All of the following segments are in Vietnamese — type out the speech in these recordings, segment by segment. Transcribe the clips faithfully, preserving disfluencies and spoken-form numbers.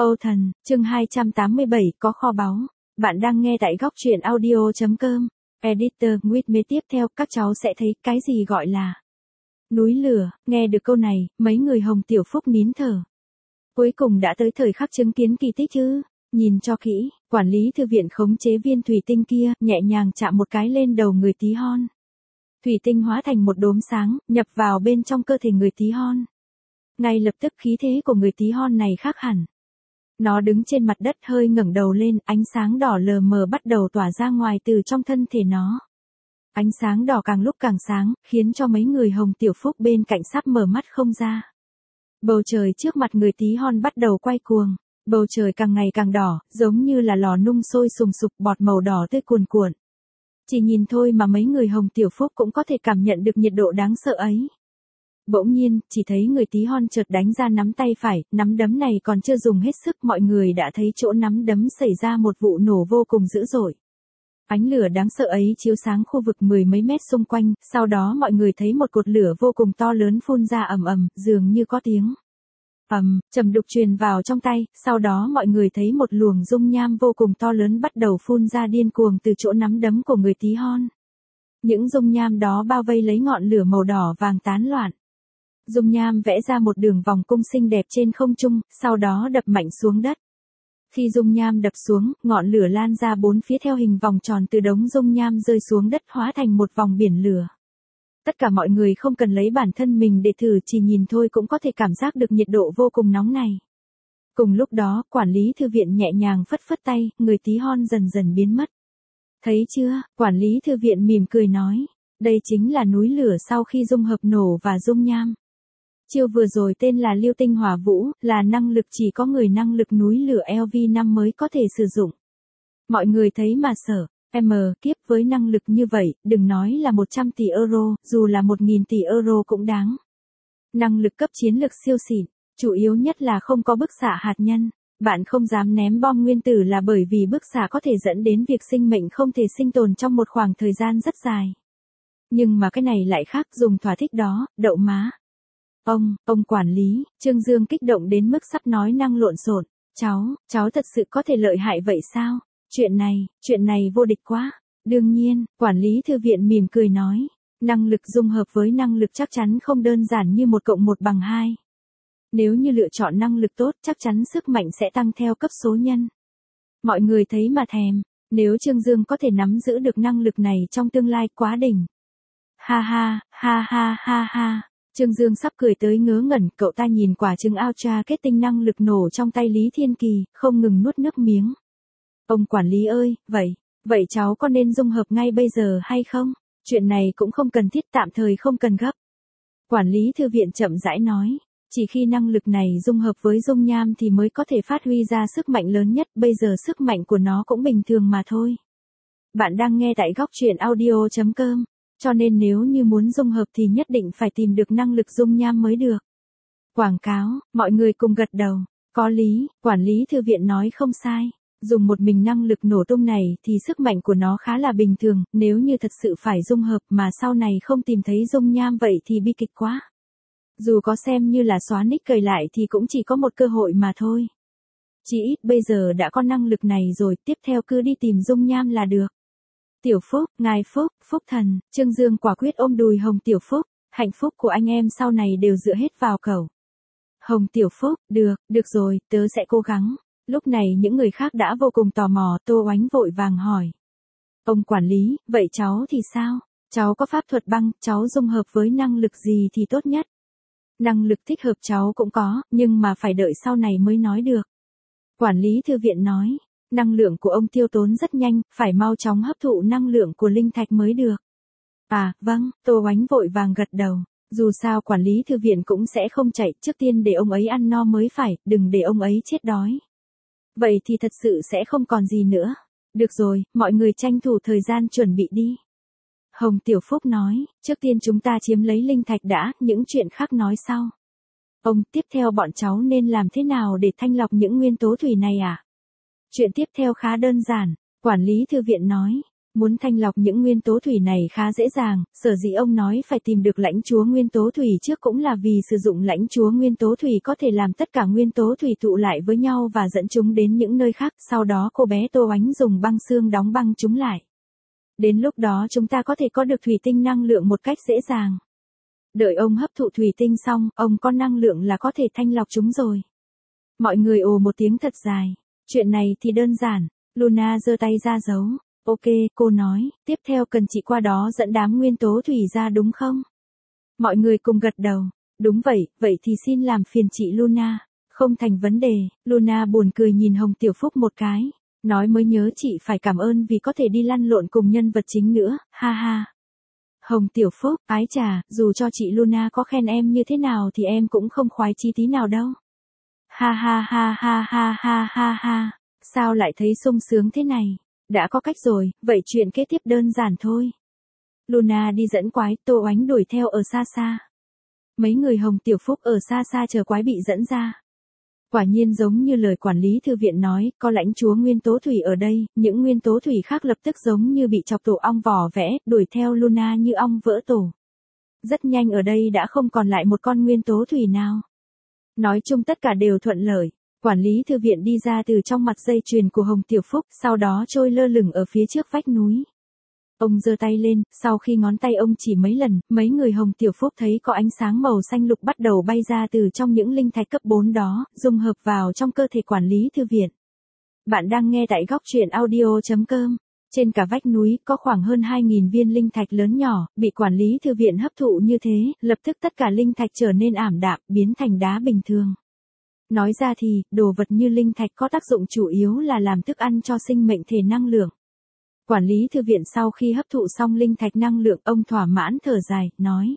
Âu Thần, chương hai trăm tám mươi bảy, có kho báu. Bạn đang nghe tại góc truyện audio.com. Editor Nguyệt mê tiếp theo, các cháu sẽ thấy cái gì gọi là núi lửa. Nghe được câu này, mấy người Hồng Tiểu Phúc nín thở. Cuối cùng đã tới thời khắc chứng kiến kỳ tích chứ. Nhìn cho kỹ, quản lý thư viện khống chế viên thủy tinh kia, nhẹ nhàng chạm một cái lên đầu người tí hon. Thủy tinh hóa thành một đốm sáng, nhập vào bên trong cơ thể người tí hon. Ngay lập tức khí thế của người tí hon này khác hẳn. Nó đứng trên mặt đất hơi ngẩng đầu lên, ánh sáng đỏ lờ mờ bắt đầu tỏa ra ngoài từ trong thân thể nó. Ánh sáng đỏ càng lúc càng sáng, khiến cho mấy người Hồng Tiểu Phúc bên cạnh sắp mở mắt không ra. Bầu trời trước mặt người tí hon bắt đầu quay cuồng. Bầu trời càng ngày càng đỏ, giống như là lò nung sôi sùng sục, bọt màu đỏ tươi cuồn cuộn. Chỉ nhìn thôi mà mấy người Hồng Tiểu Phúc cũng có thể cảm nhận được nhiệt độ đáng sợ ấy. Bỗng nhiên, chỉ thấy người tí hon chợt đánh ra nắm tay phải, nắm đấm này còn chưa dùng hết sức, mọi người đã thấy chỗ nắm đấm xảy ra một vụ nổ vô cùng dữ dội. Ánh lửa đáng sợ ấy chiếu sáng khu vực mười mấy mét xung quanh, sau đó mọi người thấy một cột lửa vô cùng to lớn phun ra ầm ầm, dường như có tiếng ầm, trầm đục truyền vào trong tay, sau đó mọi người thấy một luồng dung nham vô cùng to lớn bắt đầu phun ra điên cuồng từ chỗ nắm đấm của người tí hon. Những dung nham đó bao vây lấy ngọn lửa màu đỏ vàng tán loạn. Dung nham vẽ ra một đường vòng cung xinh đẹp trên không trung, sau đó đập mạnh xuống đất. Khi dung nham đập xuống, ngọn lửa lan ra bốn phía theo hình vòng tròn từ đống dung nham rơi xuống đất hóa thành một vòng biển lửa. Tất cả mọi người không cần lấy bản thân mình để thử, chỉ nhìn thôi cũng có thể cảm giác được nhiệt độ vô cùng nóng này. Cùng lúc đó, quản lý thư viện nhẹ nhàng phất phất tay, người tí hon dần dần biến mất. Thấy chưa, quản lý thư viện mỉm cười nói, đây chính là núi lửa sau khi dung hợp nổ và dung nham. Chiêu vừa rồi tên là Lưu Tinh Hỏa Vũ, là năng lực chỉ có người năng lực núi lửa L V năm mới có thể sử dụng. Mọi người thấy mà sợ, M kiếp với năng lực như vậy, đừng nói là một trăm tỷ euro, dù là một nghìn tỷ euro cũng đáng. Năng lực cấp chiến lực siêu xịn, chủ yếu nhất là không có bức xạ hạt nhân. Bạn không dám ném bom nguyên tử là bởi vì bức xạ có thể dẫn đến việc sinh mệnh không thể sinh tồn trong một khoảng thời gian rất dài. Nhưng mà cái này lại khác, dùng thỏa thích đó, đậu má. Ông, ông quản lý, Trương Dương kích động đến mức sắp nói năng lộn xộn. Cháu, cháu thật sự có thể lợi hại vậy sao? Chuyện này, chuyện này vô địch quá. Đương nhiên, quản lý thư viện mỉm cười nói. Năng lực dung hợp với năng lực chắc chắn không đơn giản như một cộng một bằng hai. Nếu như lựa chọn năng lực tốt, chắc chắn sức mạnh sẽ tăng theo cấp số nhân. Mọi người thấy mà thèm. Nếu Trương Dương có thể nắm giữ được năng lực này trong tương lai, quá đỉnh. Ha ha, ha ha ha ha. Trương Dương sắp cười tới ngớ ngẩn, cậu ta nhìn quả trứng Ultra kết tinh năng lực nổ trong tay Lý Thiên Kỳ, không ngừng nuốt nước miếng. Ông quản lý ơi, vậy, vậy cháu có nên dung hợp ngay bây giờ hay không? Chuyện này cũng không cần thiết, tạm thời không cần gấp. Quản lý thư viện chậm rãi nói, chỉ khi năng lực này dung hợp với dung nham thì mới có thể phát huy ra sức mạnh lớn nhất, bây giờ sức mạnh của nó cũng bình thường mà thôi. Bạn đang nghe tại góc truyện audio.com. Cho nên nếu như muốn dung hợp thì nhất định phải tìm được năng lực dung nham mới được. Quảng cáo, mọi người cùng gật đầu. Có lý, quản lý thư viện nói không sai. Dùng một mình năng lực nổ tung này thì sức mạnh của nó khá là bình thường, nếu như thật sự phải dung hợp mà sau này không tìm thấy dung nham vậy thì bi kịch quá. Dù có xem như là xóa nick cầy lại thì cũng chỉ có một cơ hội mà thôi. Chỉ ít bây giờ đã có năng lực này rồi, tiếp theo cứ đi tìm dung nham là được. Tiểu Phúc, ngài Phúc, Phúc thần, Trương Dương quả quyết ôm đùi Hồng Tiểu Phúc, hạnh phúc của anh em sau này đều dựa hết vào cậu. Hồng Tiểu Phúc, được, được rồi, tớ sẽ cố gắng. Lúc này những người khác đã vô cùng tò mò, Tô Oánh vội vàng hỏi. Ông quản lý, vậy cháu thì sao? Cháu có pháp thuật băng, cháu dung hợp với năng lực gì thì tốt nhất? Năng lực thích hợp cháu cũng có, nhưng mà phải đợi sau này mới nói được. Quản lý thư viện nói. Năng lượng của ông tiêu tốn rất nhanh, phải mau chóng hấp thụ năng lượng của linh thạch mới được. À, vâng, Tô Oánh vội vàng gật đầu. Dù sao quản lý thư viện cũng sẽ không chạy, trước tiên để ông ấy ăn no mới phải, đừng để ông ấy chết đói. Vậy thì thật sự sẽ không còn gì nữa. Được rồi, mọi người tranh thủ thời gian chuẩn bị đi. Hồng Tiểu Phúc nói, trước tiên chúng ta chiếm lấy linh thạch đã, những chuyện khác nói sau. Ông, tiếp theo bọn cháu nên làm thế nào để thanh lọc những nguyên tố thủy này à? Chuyện tiếp theo khá đơn giản, quản lý thư viện nói. Muốn thanh lọc những nguyên tố thủy này khá dễ dàng, sở dĩ ông nói phải tìm được lãnh chúa nguyên tố thủy trước cũng là vì sử dụng lãnh chúa nguyên tố thủy có thể làm tất cả nguyên tố thủy tụ lại với nhau và dẫn chúng đến những nơi khác, sau đó cô bé Tô Oánh dùng băng xương đóng băng chúng lại. Đến lúc đó chúng ta có thể có được thủy tinh năng lượng một cách dễ dàng. Đợi ông hấp thụ thủy tinh xong, ông có năng lượng là có thể thanh lọc chúng rồi. Mọi người ồ một tiếng thật dài. Chuyện này thì đơn giản. Luna giơ tay ra giấu. Ok, cô nói, tiếp theo cần chị qua đó dẫn đám nguyên tố thủy ra đúng không? Mọi người cùng gật đầu. Đúng vậy, vậy thì xin làm phiền chị Luna. Không thành vấn đề. Luna buồn cười nhìn Hồng Tiểu Phúc một cái. Nói mới nhớ chị phải cảm ơn vì có thể đi lăn lộn cùng nhân vật chính nữa, ha ha. Hồng Tiểu Phúc, ái chà, dù cho chị Luna có khen em như thế nào thì em cũng không khoái chi tí nào đâu. Ha ha ha ha ha ha ha ha, sao lại thấy sung sướng thế này? Đã có cách rồi, vậy chuyện kế tiếp đơn giản thôi. Luna đi dẫn quái, Tô Oánh đuổi theo ở xa xa. Mấy người Hồng Tiểu Phúc ở xa xa chờ quái bị dẫn ra. Quả nhiên giống như lời quản lý thư viện nói, có lãnh chúa nguyên tố thủy ở đây, những nguyên tố thủy khác lập tức giống như bị chọc tổ ong vỏ vẽ, đuổi theo Luna như ong vỡ tổ. Rất nhanh ở đây đã không còn lại một con nguyên tố thủy nào. Nói chung tất cả đều thuận lợi. Quản lý thư viện đi ra từ trong mặt dây chuyền của Hồng Tiểu Phúc, sau đó trôi lơ lửng ở phía trước vách núi. Ông giơ tay lên, sau khi ngón tay ông chỉ mấy lần, mấy người Hồng Tiểu Phúc thấy có ánh sáng màu xanh lục bắt đầu bay ra từ trong những linh thạch cấp bốn đó, dung hợp vào trong cơ thể quản lý thư viện. Bạn đang nghe tại góc truyện audio chấm com. Trên cả vách núi có khoảng hơn hai nghìn viên linh thạch lớn nhỏ, bị quản lý thư viện hấp thụ như thế, lập tức tất cả linh thạch trở nên ảm đạm, biến thành đá bình thường. Nói ra thì, đồ vật như linh thạch có tác dụng chủ yếu là làm thức ăn cho sinh mệnh thể năng lượng. Quản lý thư viện sau khi hấp thụ xong linh thạch năng lượng, ông thỏa mãn thở dài, nói.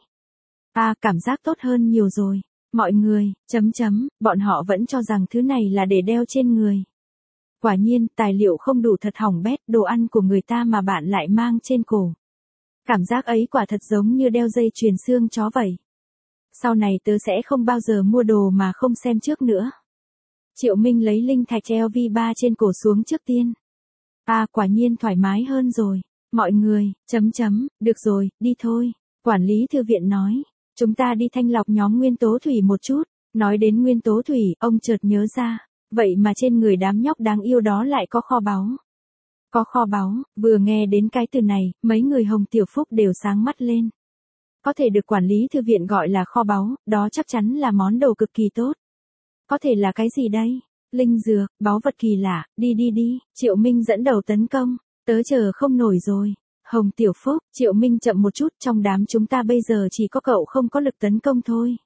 À, cảm giác tốt hơn nhiều rồi. Mọi người, chấm chấm, bọn họ vẫn cho rằng thứ này là để đeo trên người. Quả nhiên, tài liệu không đủ thật hỏng bét, đồ ăn của người ta mà bạn lại mang trên cổ. Cảm giác ấy quả thật giống như đeo dây chuyền xương chó vậy. Sau này tớ sẽ không bao giờ mua đồ mà không xem trước nữa. Triệu Minh lấy linh thạch L V ba trên cổ xuống trước tiên. À, quả nhiên thoải mái hơn rồi. Mọi người, chấm chấm, được rồi, đi thôi. Quản lý thư viện nói. Chúng ta đi thanh lọc nhóm nguyên tố thủy một chút. Nói đến nguyên tố thủy, ông chợt nhớ ra. Vậy mà trên người đám nhóc đáng yêu đó lại có kho báu. Có kho báu, vừa nghe đến cái từ này, mấy người Hồng Tiểu Phúc đều sáng mắt lên. Có thể được quản lý thư viện gọi là kho báu, đó chắc chắn là món đồ cực kỳ tốt. Có thể là cái gì đây? Linh dược, báu vật kỳ lạ, đi đi đi, Triệu Minh dẫn đầu tấn công, tớ chờ không nổi rồi. Hồng Tiểu Phúc, Triệu Minh chậm một chút, trong đám chúng ta bây giờ chỉ có cậu không có lực tấn công thôi.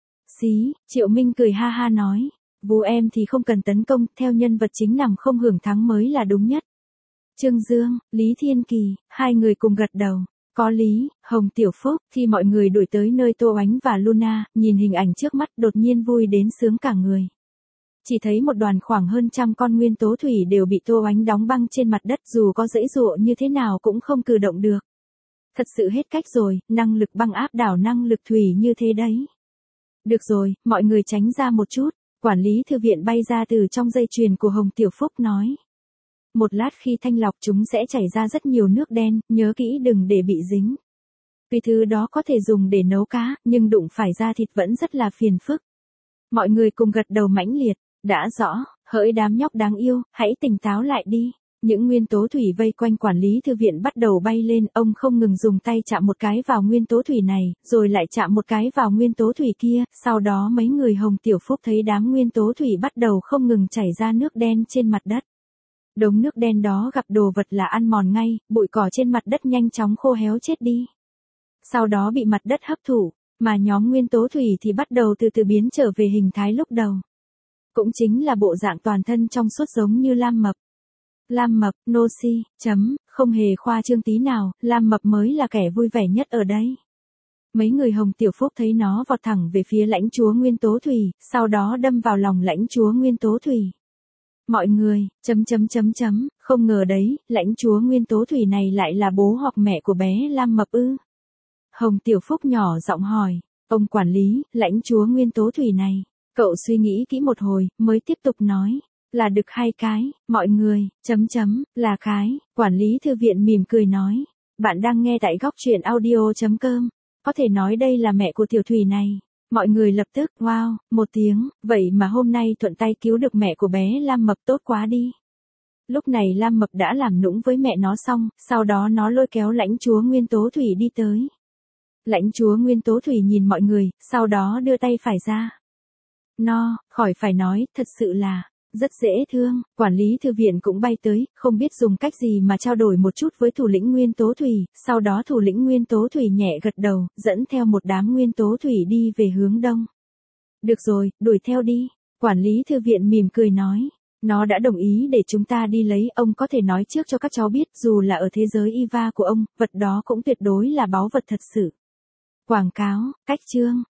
Xí, Triệu Minh cười ha ha nói, vú em thì không cần tấn công, theo nhân vật chính nằm không hưởng thắng mới là đúng nhất. Trương Dương, Lý Thiên Kỳ, hai người cùng gật đầu. Có lý, Hồng Tiểu Phúc, khi mọi người đuổi tới nơi Tô Oánh và Luna, nhìn hình ảnh trước mắt đột nhiên vui đến sướng cả người. Chỉ thấy một đoàn khoảng hơn trăm con nguyên tố thủy đều bị Tô Oánh đóng băng trên mặt đất, dù có giãy giụa như thế nào cũng không cử động được. Thật sự hết cách rồi, năng lực băng áp đảo năng lực thủy như thế đấy. Được rồi, mọi người tránh ra một chút, quản lý thư viện bay ra từ trong dây chuyền của Hồng Tiểu Phúc nói. Một lát khi thanh lọc chúng sẽ chảy ra rất nhiều nước đen, nhớ kỹ đừng để bị dính. Vì thứ đó có thể dùng để nấu cá, nhưng đụng phải da thịt vẫn rất là phiền phức. Mọi người cùng gật đầu mãnh liệt, đã rõ, hỡi đám nhóc đáng yêu, hãy tỉnh táo lại đi. Những nguyên tố thủy vây quanh quản lý thư viện bắt đầu bay lên, ông không ngừng dùng tay chạm một cái vào nguyên tố thủy này, rồi lại chạm một cái vào nguyên tố thủy kia, sau đó mấy người Hồng Tiểu Phúc thấy đám nguyên tố thủy bắt đầu không ngừng chảy ra nước đen trên mặt đất. Đống nước đen đó gặp đồ vật là ăn mòn ngay, bụi cỏ trên mặt đất nhanh chóng khô héo chết đi. Sau đó bị mặt đất hấp thụ, mà nhóm nguyên tố thủy thì bắt đầu từ từ biến trở về hình thái lúc đầu. Cũng chính là bộ dạng toàn thân trong suốt giống như Lam Mập. Lam Mập, nô si, chấm, không hề khoa trương tí nào, Lam Mập mới là kẻ vui vẻ nhất ở đây. Mấy người Hồng Tiểu Phúc thấy nó vọt thẳng về phía lãnh chúa nguyên tố thủy, sau đó đâm vào lòng lãnh chúa nguyên tố thủy. Mọi người, chấm chấm chấm chấm, không ngờ đấy, lãnh chúa nguyên tố thủy này lại là bố hoặc mẹ của bé Lam Mập ư. Hồng Tiểu Phúc nhỏ giọng hỏi, ông quản lý, lãnh chúa nguyên tố thủy này, cậu suy nghĩ kỹ một hồi, mới tiếp tục nói, Là đực hay cái, mọi người, chấm chấm, là cái, quản lý thư viện mỉm cười nói. Bạn đang nghe tại góc truyện audio.com. Có thể nói đây là mẹ của tiểu thủy này. Mọi người lập tức, wow, một tiếng, vậy mà hôm nay thuận tay cứu được mẹ của bé Lam Mập tốt quá đi. Lúc này Lam Mập đã làm nũng với mẹ nó xong, sau đó nó lôi kéo lãnh chúa Nguyên Tố Thủy đi tới. Lãnh chúa Nguyên Tố Thủy nhìn mọi người, sau đó đưa tay phải ra. No, khỏi phải nói, thật sự là rất dễ thương. Quản lý thư viện cũng bay tới, không biết dùng cách gì mà trao đổi một chút với thủ lĩnh Nguyên Tố Thủy, sau đó thủ lĩnh Nguyên Tố Thủy nhẹ gật đầu, dẫn theo một đám Nguyên Tố Thủy đi về hướng đông. Được rồi, đuổi theo đi. Quản lý thư viện mỉm cười nói. Nó đã đồng ý để chúng ta đi lấy, ông có thể nói trước cho các cháu biết, dù là ở thế giới Eva của ông, vật đó cũng tuyệt đối là báu vật thật sự. Quảng cáo, cách chương,